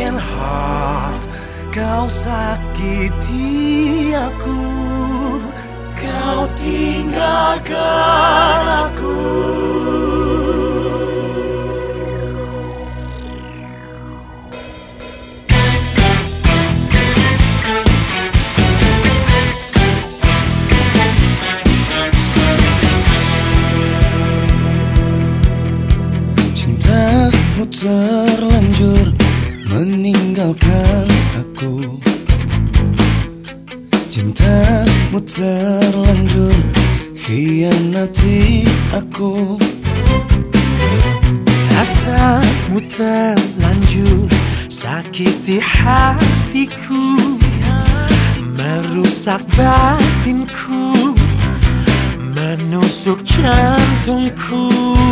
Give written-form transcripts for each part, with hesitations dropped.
broken heart. Kau sakiti aku, kau tinggalkan aku. Cintamu terlanjur meninggalkan aku. Cintamu terlanjur khianati aku. Rasamu terlanjur sakiti hatiku, merusak batinku, menusuk jantungku.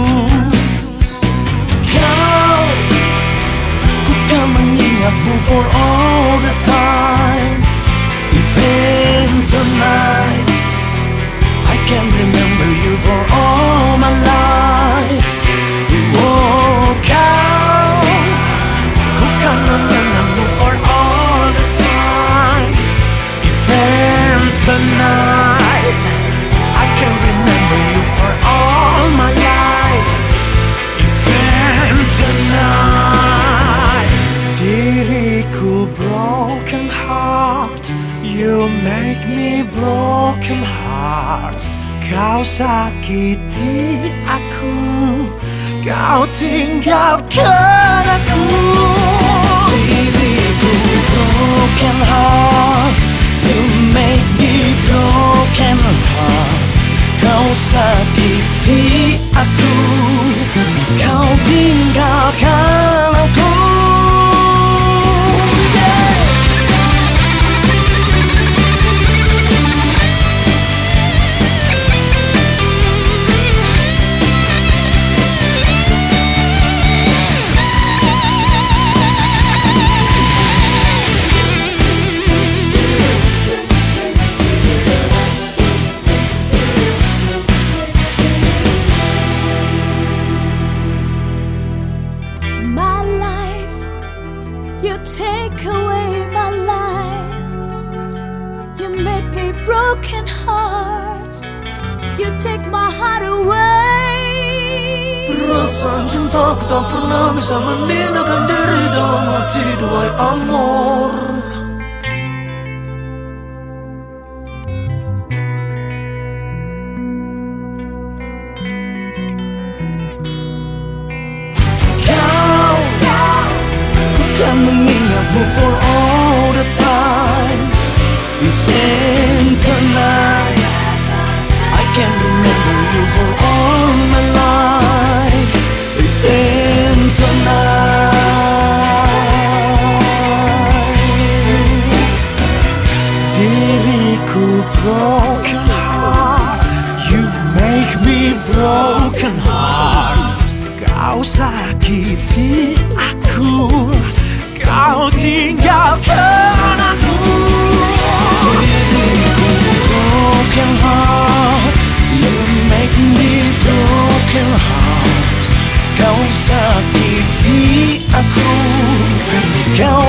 Kau, ku kan mengingatmu for all the time. Even tonight, I can remember you for all my life. Oh, kau, ku kan mengenangmu for all the time. Even tonight, I can remember you for all my life. Even tonight, diriku broken heart. You make me broken heart. Kau sakiti aku, kau tinggalkan aku. Diriku broken heart. You make me broken heart. Kau sakiti aku, kau tinggalkan aku. You take away my life. You make me broken heart. You take my heart away. Perasaan cintaku tak pernah bisa meninggalkan diri dalam hati, duhai amor. Mengingatmu for all the time. Even tonight, I can remember you for all my life. Even tonight, diriku broken heart. You make me broken heart. Kau sakiti aku, kau tinggalkan aku. Diriku broken heart. You make me broken heart. Kau sakiti aku, kau